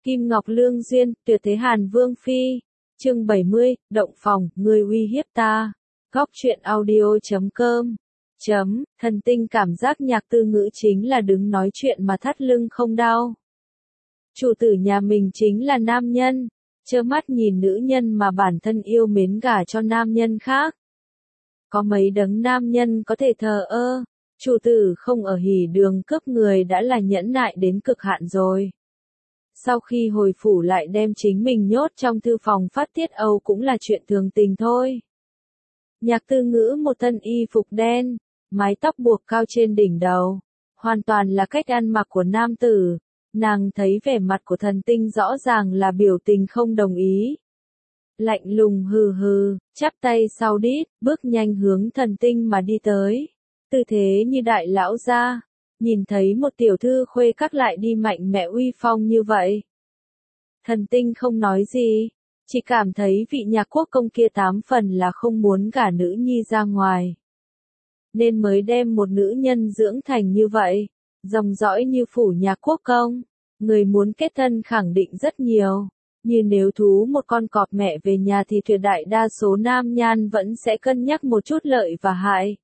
Kim Ngọc Lương Duyên, tuyệt thế Hàn Vương Phi. Chương 70, động phòng, người uy hiếp ta. Góc truyện audio.com. Thần tinh cảm giác Nhạc Tư Ngữ chính là đứng nói chuyện mà thắt lưng không đau. Chủ tử nhà mình chính là nam nhân, trơ mắt nhìn nữ nhân mà bản thân yêu mến gả cho nam nhân khác. Có mấy đấng nam nhân có thể thờ ơ, chủ tử không ở hỉ đường cướp người đã là nhẫn nại đến cực hạn rồi. Sau khi hồi phủ lại đem chính mình nhốt trong thư phòng phát tiết âu cũng là chuyện thường tình thôi. Nhạc Tư Ngữ một thân y phục đen, mái tóc buộc cao trên đỉnh đầu, hoàn toàn là cách ăn mặc của nam tử. Nàng thấy vẻ mặt của thần tinh rõ ràng là biểu tình không đồng ý. Lạnh lùng hừ hừ, chắp tay sau đít, bước nhanh hướng thần tinh mà đi tới. Tư thế như đại lão gia, nhìn thấy một tiểu thư khuê các lại đi mạnh mẽ uy phong như vậy. Thần tinh không nói gì, chỉ cảm thấy vị nhạc quốc công kia 8 phần là không muốn gả nữ nhi ra ngoài. Nên mới đem một nữ nhân dưỡng thành như vậy, dòng dõi như phủ nhạc quốc công. Người muốn kết thân khẳng định rất nhiều, như nếu thú một con cọp mẹ về nhà thì tuyệt đại đa số nam nhan vẫn sẽ cân nhắc một chút lợi và hại.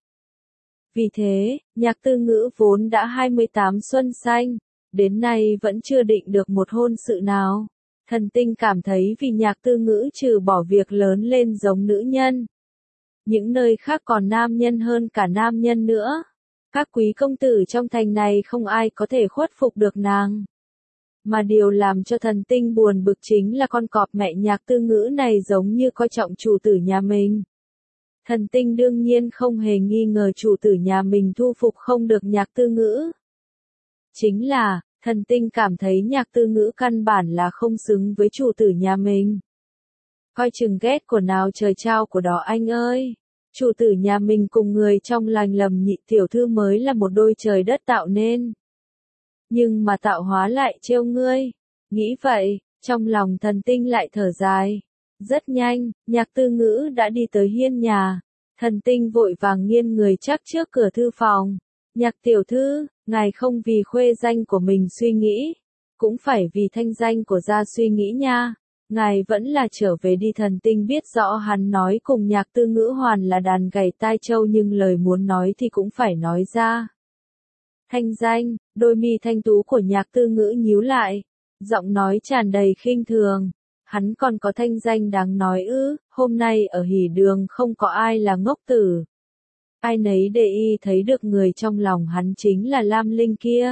Vì thế, Nhạc Tư Ngữ vốn đã 28 xuân xanh, đến nay vẫn chưa định được một hôn sự nào. Thần tinh cảm thấy vì Nhạc Tư Ngữ trừ bỏ việc lớn lên giống nữ nhân. Những nơi khác còn nam nhân hơn cả nam nhân nữa. Các quý công tử trong thành này không ai có thể khuất phục được nàng. Mà điều làm cho thần tinh buồn bực chính là con cọp mẹ Nhạc Tư Ngữ này giống như coi trọng chủ tử nhà mình. Thần tinh đương nhiên không hề nghi ngờ chủ tử nhà mình thu phục không được Nhạc Tư Ngữ. Chính là, thần tinh cảm thấy Nhạc Tư Ngữ căn bản là không xứng với chủ tử nhà mình. Coi chừng ghét của nào trời trao của đó anh ơi. Chủ tử nhà mình cùng người trong lành lầm nhị tiểu thư mới là một đôi trời đất tạo nên. Nhưng mà tạo hóa lại trêu ngươi. Nghĩ vậy, trong lòng thần tinh lại thở dài. Rất nhanh, Nhạc Tư Ngữ đã đi tới hiên nhà. Thần tinh vội vàng nghiêng người chắc trước cửa thư phòng. Nhạc tiểu thư, ngài không vì khuê danh của mình suy nghĩ, cũng phải vì thanh danh của gia suy nghĩ nha. Ngài vẫn là trở về đi. Thần tinh biết rõ hắn nói cùng Nhạc Tư Ngữ hoàn là đàn gảy tai trâu nhưng lời muốn nói thì cũng phải nói ra. Thanh danh, đôi mi thanh tú của Nhạc Tư Ngữ nhíu lại, giọng nói tràn đầy khinh thường. Hắn còn có thanh danh đáng nói ư? Hôm nay ở hỉ đường không có ai là ngốc tử. Ai nấy để ý thấy được người trong lòng hắn chính là Lam Linh kia.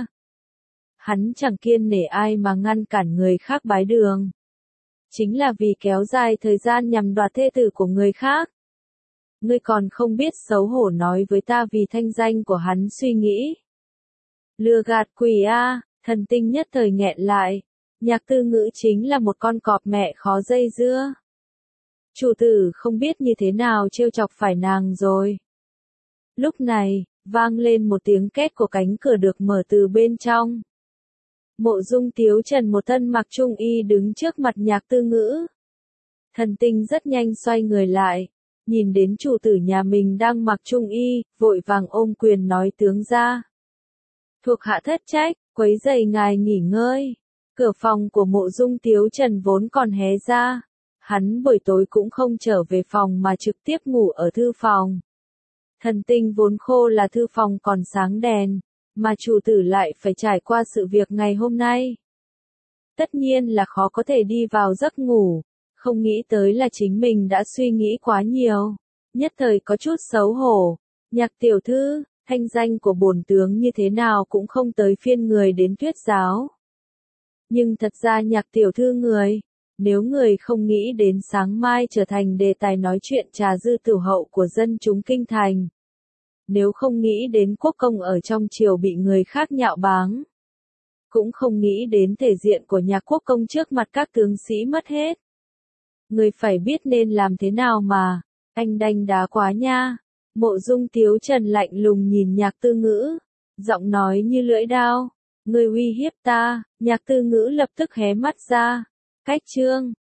Hắn chẳng kiêng nể ai mà ngăn cản người khác bái đường. Chính là vì kéo dài thời gian nhằm đoạt thê tử của người khác. Ngươi còn không biết xấu hổ nói với ta vì thanh danh của hắn suy nghĩ. Lừa gạt quỷ a, thần tinh nhất thời nghẹn lại. Nhạc Tư Ngữ chính là một con cọp mẹ khó dây dưa. Chủ tử không biết như thế nào trêu chọc phải nàng rồi. Lúc này, vang lên một tiếng két của cánh cửa được mở từ bên trong. Mộ Dung Tiếu Trần một thân mặc trung y đứng trước mặt Nhạc Tư Ngữ. Thần tinh rất nhanh xoay người lại, nhìn đến chủ tử nhà mình đang mặc trung y, vội vàng ôm quyền nói tướng ra. Thuộc hạ thất trách, quấy rầy ngài nghỉ ngơi. Cửa phòng của Mộ Dung Tiếu Trần vốn còn hé ra. Hắn buổi tối cũng không trở về phòng mà trực tiếp ngủ ở thư phòng. Thần tinh vốn khô là thư phòng còn sáng đèn, mà chủ tử lại phải trải qua sự việc ngày hôm nay. Tất nhiên là khó có thể đi vào giấc ngủ, không nghĩ tới là chính mình đã suy nghĩ quá nhiều. Nhất thời có chút xấu hổ. Nhạc tiểu thư, thanh danh của bổn tướng như thế nào cũng không tới phiên người đến thuyết giáo. Nhưng thật ra Nhạc tiểu thư người, nếu người không nghĩ đến sáng mai trở thành đề tài nói chuyện trà dư tiểu hậu của dân chúng kinh thành. Nếu không nghĩ đến quốc công ở trong triều bị người khác nhạo báng. Cũng không nghĩ đến thể diện của Nhạc quốc công trước mặt các tướng sĩ mất hết. Người phải biết nên làm thế nào mà, anh đanh đá quá nha. Mộ Dung Tiếu Trần lạnh lùng nhìn Nhạc Tư Ngữ, giọng nói như lưỡi dao. Người uy hiếp ta. Nhạc Tư Ngữ lập tức hé mắt ra. Cách chương.